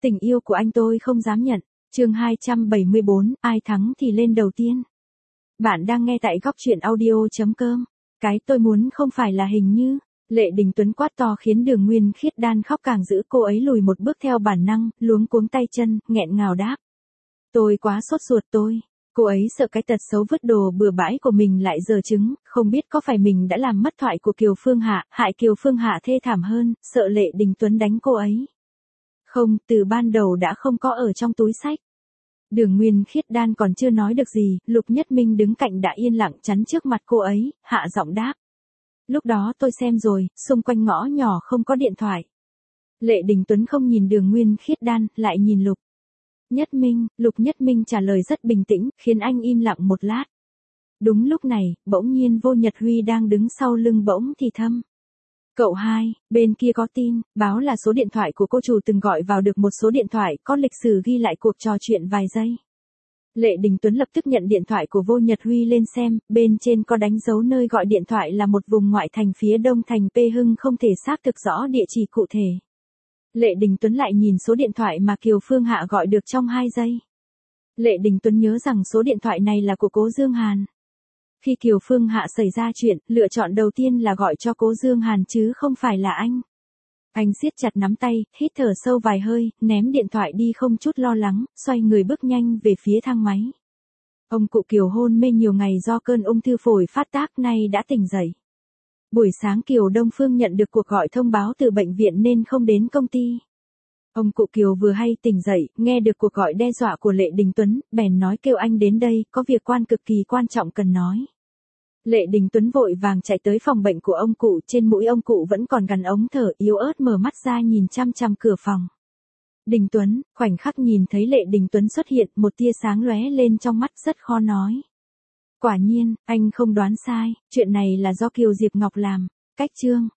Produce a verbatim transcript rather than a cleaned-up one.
Tình yêu của anh tôi không dám nhận. Chương hai trăm bảy mươi bốn, ai thắng thì lên đầu tiên. Bạn đang nghe tại góc truyện audio.com. Cái tôi muốn không phải là hình như. Lệ Đình Tuấn quát to khiến Đường Nguyên Khiết Đan khóc càng dữ, cô ấy lùi một bước theo bản năng, luống cuống tay chân, nghẹn ngào đáp. Tôi quá sốt ruột tôi. Cô ấy sợ cái tật xấu vứt đồ bừa bãi của mình lại giở trứng, không biết có phải mình đã làm mất thoại của Kiều Phương Hạ, hại Kiều Phương Hạ thê thảm hơn, sợ Lệ Đình Tuấn đánh cô ấy. Không, từ ban đầu đã không có ở trong túi xách. Đường Nguyên Khiết Đan còn chưa nói được gì, Lục Nhất Minh đứng cạnh đã yên lặng chắn trước mặt cô ấy, hạ giọng đáp. Lúc đó tôi xem rồi, xung quanh ngõ nhỏ không có điện thoại. Lệ Đình Tuấn không nhìn Đường Nguyên Khiết Đan, lại nhìn Lục Nhất Minh, Lục Nhất Minh trả lời rất bình tĩnh, khiến anh im lặng một lát. Đúng lúc này, bỗng nhiên Vô Nhật Huy đang đứng sau lưng bỗng thì thầm. Cậu hai, bên kia có tin, báo là số điện thoại của cô chủ từng gọi vào được một số điện thoại, có lịch sử ghi lại cuộc trò chuyện vài giây. Lệ Đình Tuấn lập tức nhận điện thoại của Vô Nhật Huy lên xem, bên trên có đánh dấu nơi gọi điện thoại là một vùng ngoại thành phía đông thành P Hưng, không thể xác thực rõ địa chỉ cụ thể. Lệ Đình Tuấn lại nhìn số điện thoại mà Kiều Phương Hạ gọi được trong hai giây. Lệ Đình Tuấn nhớ rằng số điện thoại này là của Cố Dương Hàn. Khi Kiều Phương Hạ xảy ra chuyện, lựa chọn đầu tiên là gọi cho Cố Dương Hàn chứ không phải là anh. Anh siết chặt nắm tay, hít thở sâu vài hơi, ném điện thoại đi không chút lo lắng, xoay người bước nhanh về phía thang máy. Ông cụ Kiều hôn mê nhiều ngày do cơn ung thư phổi phát tác, nay đã tỉnh dậy. Buổi sáng Kiều Đông Phương nhận được cuộc gọi thông báo từ bệnh viện nên không đến công ty. Ông cụ Kiều vừa hay tỉnh dậy, nghe được cuộc gọi đe dọa của Lệ Đình Tuấn, bèn nói kêu anh đến đây, có việc quan cực kỳ quan trọng cần nói. Lệ Đình Tuấn vội vàng chạy tới phòng bệnh của ông cụ, trên mũi ông cụ vẫn còn gắn ống thở, yếu ớt mở mắt ra nhìn chăm chăm cửa phòng. Đình Tuấn, khoảnh khắc nhìn thấy Lệ Đình Tuấn xuất hiện, một tia sáng lóe lên trong mắt, rất khó nói. Quả nhiên, anh không đoán sai, chuyện này là do Kiều Diệp Ngọc làm. Cách chương,